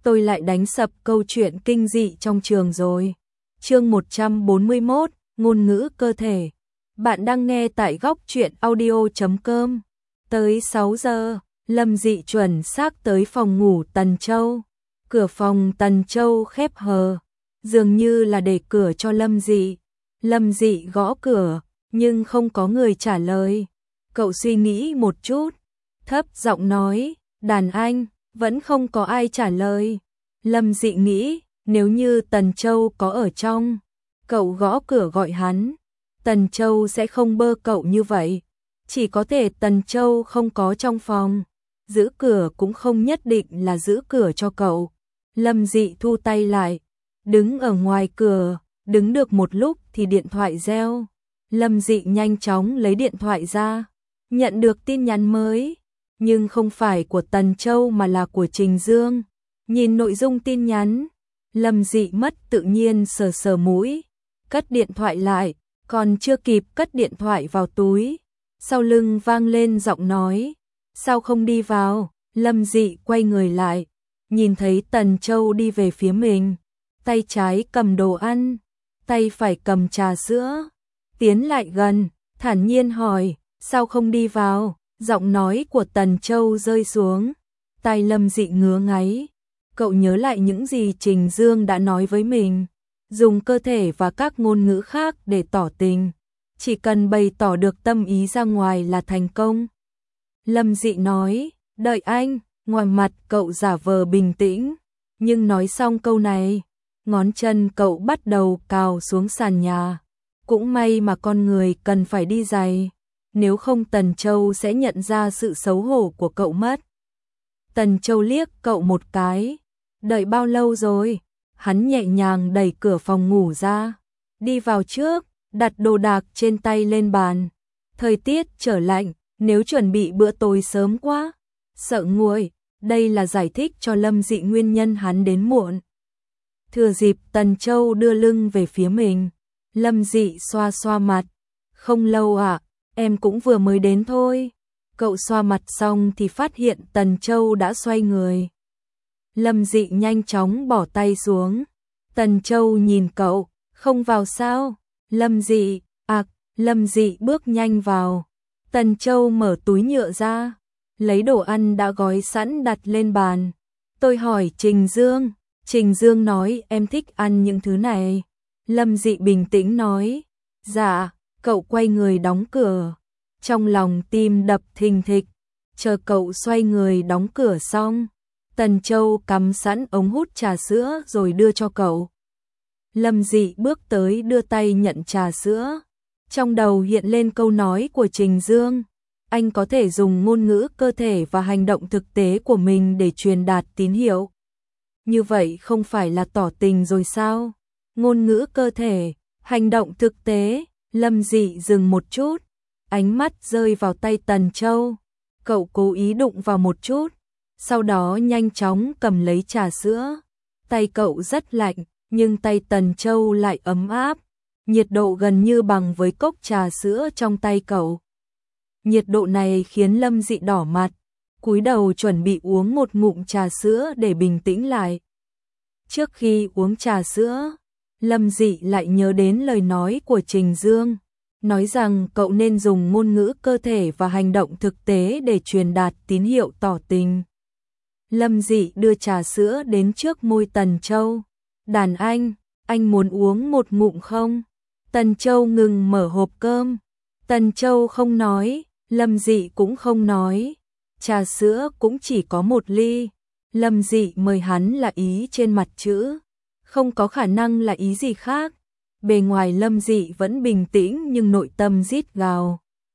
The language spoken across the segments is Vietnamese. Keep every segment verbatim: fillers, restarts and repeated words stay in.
tôi lại đánh sập câu chuyện kinh dị trong trường rồi. Chương một trăm bốn mươi mốt, ngôn ngữ cơ thể. Bạn đang nghe tại góc truyện audio chấm com. Tới sáu giờ, Lâm Dị chuẩn xác tới phòng ngủ Tần Châu. Cửa phòng Tần Châu khép hờ, dường như là để cửa cho Lâm Dị. Lâm Dị gõ cửa, nhưng không có người trả lời. Cậu suy nghĩ một chút, thấp giọng nói, đàn anh, vẫn không có ai trả lời. Lâm Dị nghĩ, nếu như Tần Châu có ở trong, cậu gõ cửa gọi hắn, Tần Châu sẽ không bơ cậu như vậy. Chỉ có thể Tần Châu không có trong phòng, giữ cửa cũng không nhất định là giữ cửa cho cậu. Lâm Dị thu tay lại, đứng ở ngoài cửa, đứng được một lúc thì điện thoại reo. Lâm Dị nhanh chóng lấy điện thoại ra, nhận được tin nhắn mới, nhưng không phải của Tần Châu mà là của Trình Dương. Nhìn nội dung tin nhắn, Lâm Dị mất tự nhiên sờ sờ mũi, cất điện thoại lại, còn chưa kịp cất điện thoại vào túi, sau lưng vang lên giọng nói, sao không đi vào? Lâm Dị quay người lại, nhìn thấy Tần Châu đi về phía mình, tay trái cầm đồ ăn, tay phải cầm trà sữa, tiến lại gần, thản nhiên hỏi, sao không đi vào? Giọng nói của Tần Châu rơi xuống, tai Lâm Dị ngứa ngáy. Cậu nhớ lại những gì Trình Dương đã nói với mình, dùng cơ thể và các ngôn ngữ khác để tỏ tình, chỉ cần bày tỏ được tâm ý ra ngoài là thành công. Lâm Dị nói, đợi anh, ngoài mặt cậu giả vờ bình tĩnh, nhưng nói xong câu này, ngón chân cậu bắt đầu cào xuống sàn nhà. Cũng may mà con người cần phải đi giày, nếu không Tần Châu sẽ nhận ra sự xấu hổ của cậu mất. Tần Châu liếc cậu một cái, đợi bao lâu rồi? Hắn nhẹ nhàng đẩy cửa phòng ngủ ra, đi vào trước, đặt đồ đạc trên tay lên bàn. Thời tiết trở lạnh, nếu chuẩn bị bữa tối sớm quá, sợ nguội, đây là giải thích cho Lâm Dị nguyên nhân hắn đến muộn. Thừa dịp Tần Châu đưa lưng về phía mình, Lâm Dị xoa xoa mặt, không lâu ạ, à, em cũng vừa mới đến thôi. Cậu xoa mặt xong thì phát hiện Tần Châu đã xoay người. Lâm Dị nhanh chóng bỏ tay xuống. Tần Châu nhìn cậu, không vào sao? Lâm Dị, ạc, à, Lâm Dị bước nhanh vào. Tần Châu mở túi nhựa ra, lấy đồ ăn đã gói sẵn đặt lên bàn. Tôi hỏi Trình Dương, Trình Dương nói em thích ăn những thứ này. Lâm Dị bình tĩnh nói, dạ. Cậu quay người đóng cửa, trong lòng tim đập thình thịch, chờ cậu xoay người đóng cửa xong, Tần Châu cắm sẵn ống hút trà sữa rồi đưa cho cậu. Lâm Dị bước tới đưa tay nhận trà sữa, trong đầu hiện lên câu nói của Trình Dương, anh có thể dùng ngôn ngữ cơ thể và hành động thực tế của mình để truyền đạt tín hiệu. Như vậy không phải là tỏ tình rồi sao? Ngôn ngữ cơ thể, hành động thực tế. Lâm Dị dừng một chút, ánh mắt rơi vào tay Tần Châu. Cậu cố ý đụng vào một chút, sau đó nhanh chóng cầm lấy trà sữa. Tay cậu rất lạnh, nhưng tay Tần Châu lại ấm áp, nhiệt độ gần như bằng với cốc trà sữa trong tay cậu. Nhiệt độ này khiến Lâm Dị đỏ mặt, cúi đầu chuẩn bị uống một ngụm trà sữa để bình tĩnh lại. Trước khi uống trà sữa, Lâm Dị lại nhớ đến lời nói của Trình Dương, nói rằng cậu nên dùng ngôn ngữ cơ thể và hành động thực tế để truyền đạt tín hiệu tỏ tình. Lâm Dị đưa trà sữa đến trước môi Tần Châu. Đàn anh, anh muốn uống một ngụm không? Tần Châu ngừng mở hộp cơm. Tần Châu không nói, Lâm Dị cũng không nói. Trà sữa cũng chỉ có một ly. Lâm Dị mời hắn là ý trên mặt chữ, không có khả năng là ý gì khác. Bề ngoài Lâm Dị vẫn bình tĩnh nhưng nội tâm rít gào.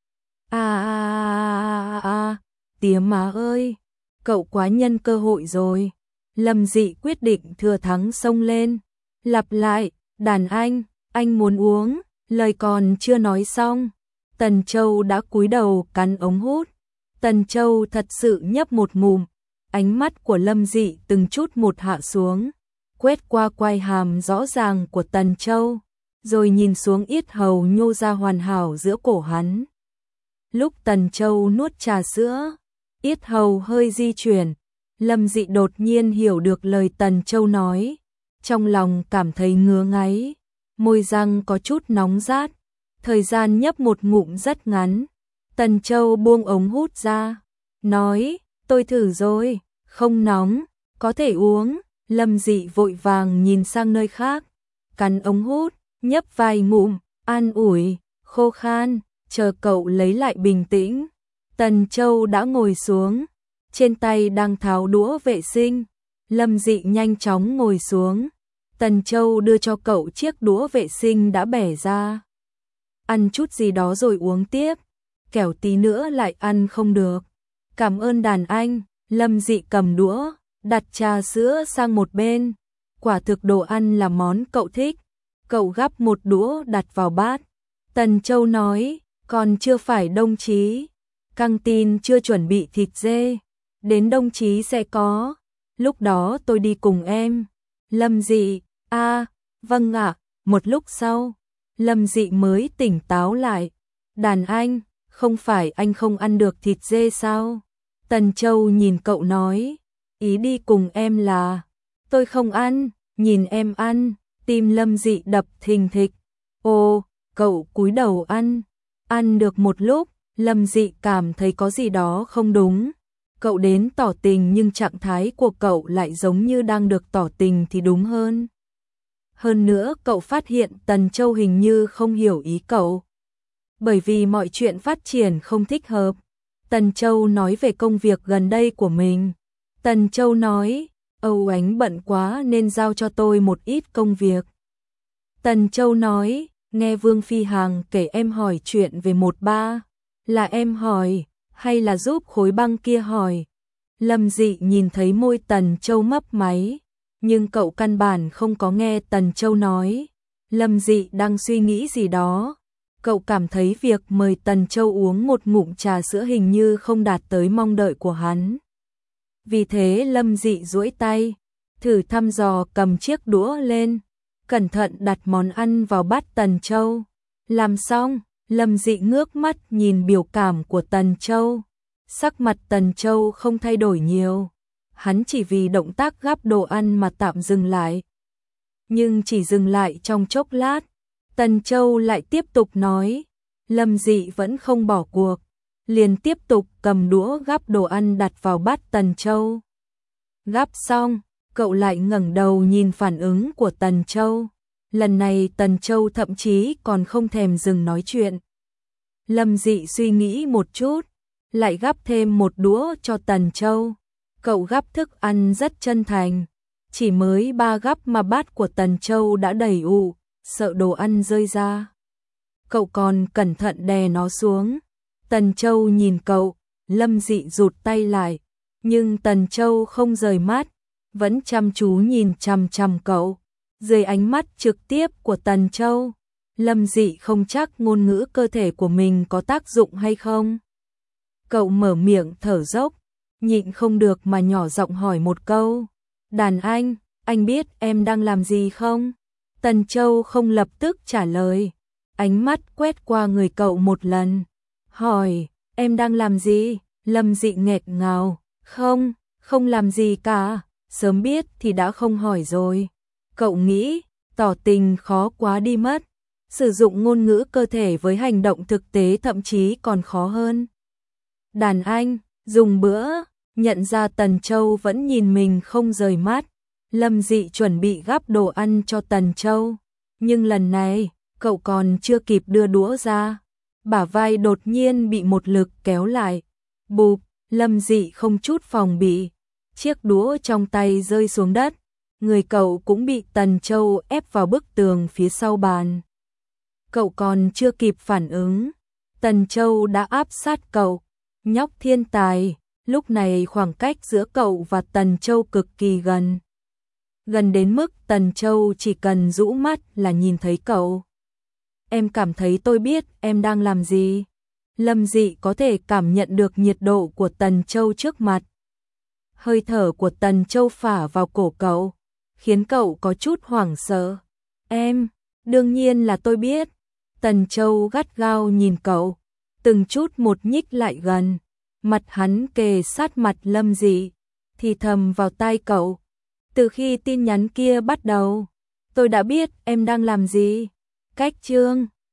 A a a a, tía má ơi, cậu quá nhân cơ hội rồi. Lâm Dị quyết định thừa thắng xông lên, lặp lại, đàn anh, anh muốn uống. Lời còn chưa nói xong, Tần Châu đã cúi đầu cắn ống hút. Tần Châu thật sự nhấp một ngụm, ánh mắt của Lâm Dị từng chút một hạ xuống, quét qua quai hàm rõ ràng của Tần Châu, rồi nhìn xuống yết hầu nhô ra hoàn hảo giữa cổ hắn. Lúc Tần Châu nuốt trà sữa, yết hầu hơi di chuyển, Lâm Dị đột nhiên hiểu được lời Tần Châu nói, trong lòng cảm thấy ngứa ngáy, môi răng có chút nóng rát, thời gian nhấp một ngụm rất ngắn. Tần Châu buông ống hút ra, nói, tôi thử rồi, không nóng, có thể uống. Lâm Dị vội vàng nhìn sang nơi khác, cắn ống hút, nhấp vài ngụm, an ủi, khô khan, chờ cậu lấy lại bình tĩnh. Tần Châu đã ngồi xuống, trên tay đang tháo đũa vệ sinh. Lâm Dị nhanh chóng ngồi xuống, Tần Châu đưa cho cậu chiếc đũa vệ sinh đã bẻ ra. Ăn chút gì đó rồi uống tiếp, kẻo tí nữa lại ăn không được. Cảm ơn đàn anh. Lâm Dị cầm đũa, đặt trà sữa sang một bên. Quả thực đồ ăn là món cậu thích. Cậu gắp một đũa đặt vào bát. Tần Châu nói, còn chưa phải đồng chí. Căng tin chưa chuẩn bị thịt dê. Đến đồng chí sẽ có. Lúc đó tôi đi cùng em. Lâm Dị, a, à, vâng ạ. Một lúc sau, Lâm Dị mới tỉnh táo lại. Đàn anh, không phải anh không ăn được thịt dê sao? Tần Châu nhìn cậu nói, ý đi cùng em là, tôi không ăn, nhìn em ăn. Tim Lâm Dị đập thình thịch. Ồ, cậu cúi đầu ăn. Ăn được một lúc, Lâm Dị cảm thấy có gì đó không đúng. Cậu đến tỏ tình nhưng trạng thái của cậu lại giống như đang được tỏ tình thì đúng hơn. Hơn nữa cậu phát hiện Tần Châu hình như không hiểu ý cậu. Bởi vì mọi chuyện phát triển không thích hợp. Tần Châu nói về công việc gần đây của mình. Tần Châu nói, Âu Ánh bận quá nên giao cho tôi một ít công việc. Tần Châu nói, nghe Vương Phi Hằng kể em hỏi chuyện về một ba. Là em hỏi, hay là giúp khối băng kia hỏi? Lâm Dị nhìn thấy môi Tần Châu mấp máy, nhưng cậu căn bản không có nghe Tần Châu nói. Lâm Dị đang suy nghĩ gì đó. Cậu cảm thấy việc mời Tần Châu uống một ngụm trà sữa hình như không đạt tới mong đợi của hắn. Vì thế Lâm Dị duỗi tay, thử thăm dò cầm chiếc đũa lên, cẩn thận đặt món ăn vào bát Tần Châu. Làm xong, Lâm Dị ngước mắt nhìn biểu cảm của Tần Châu. Sắc mặt Tần Châu không thay đổi nhiều. Hắn chỉ vì động tác gắp đồ ăn mà tạm dừng lại. Nhưng chỉ dừng lại trong chốc lát, Tần Châu lại tiếp tục nói. Lâm Dị vẫn không bỏ cuộc, liền tiếp tục cầm đũa gắp đồ ăn đặt vào bát Tần Châu. Gắp xong, cậu lại ngẩng đầu nhìn phản ứng của Tần Châu. Lần này Tần Châu thậm chí còn không thèm dừng nói chuyện. Lâm Dị suy nghĩ một chút, lại gắp thêm một đũa cho Tần Châu. Cậu gắp thức ăn rất chân thành, chỉ mới ba gắp mà bát của Tần Châu đã đầy ụ, sợ đồ ăn rơi ra. Cậu còn cẩn thận đè nó xuống. Tần Châu nhìn cậu, Lâm Dị rụt tay lại, nhưng Tần Châu không rời mắt, vẫn chăm chú nhìn chằm chằm cậu. Dưới ánh mắt trực tiếp của Tần Châu, Lâm Dị không chắc ngôn ngữ cơ thể của mình có tác dụng hay không. Cậu mở miệng thở dốc, nhịn không được mà nhỏ giọng hỏi một câu. Đàn anh, anh biết em đang làm gì không? Tần Châu không lập tức trả lời, ánh mắt quét qua người cậu một lần. Hỏi, em đang làm gì? Lâm Dị nghẹt ngào, không, không làm gì cả, sớm biết thì đã không hỏi rồi. Cậu nghĩ, tỏ tình khó quá đi mất. Sử dụng ngôn ngữ cơ thể với hành động thực tế thậm chí còn khó hơn. Đàn anh, dùng bữa, nhận ra Tần Châu vẫn nhìn mình không rời mắt. Lâm Dị chuẩn bị gắp đồ ăn cho Tần Châu. Nhưng lần này, cậu còn chưa kịp đưa đũa ra. Bả vai đột nhiên bị một lực kéo lại. Bụp, Lâm Dị không chút phòng bị. Chiếc đũa trong tay rơi xuống đất. Người cậu cũng bị Tần Châu ép vào bức tường phía sau bàn. Cậu còn chưa kịp phản ứng, Tần Châu đã áp sát cậu. Nhóc thiên tài, lúc này khoảng cách giữa cậu và Tần Châu cực kỳ gần. Gần đến mức Tần Châu chỉ cần rũ mắt là nhìn thấy cậu. Em cảm thấy tôi biết em đang làm gì. Lâm Dị có thể cảm nhận được nhiệt độ của Tần Châu trước mặt. Hơi thở của Tần Châu phả vào cổ cậu, khiến cậu có chút hoảng sợ. Em, đương nhiên là tôi biết. Tần Châu gắt gao nhìn cậu, từng chút một nhích lại gần, mặt hắn kề sát mặt Lâm Dị. thì thầm vào tai cậu. Từ khi tin nhắn kia bắt đầu, tôi đã biết em đang làm gì. Cách chương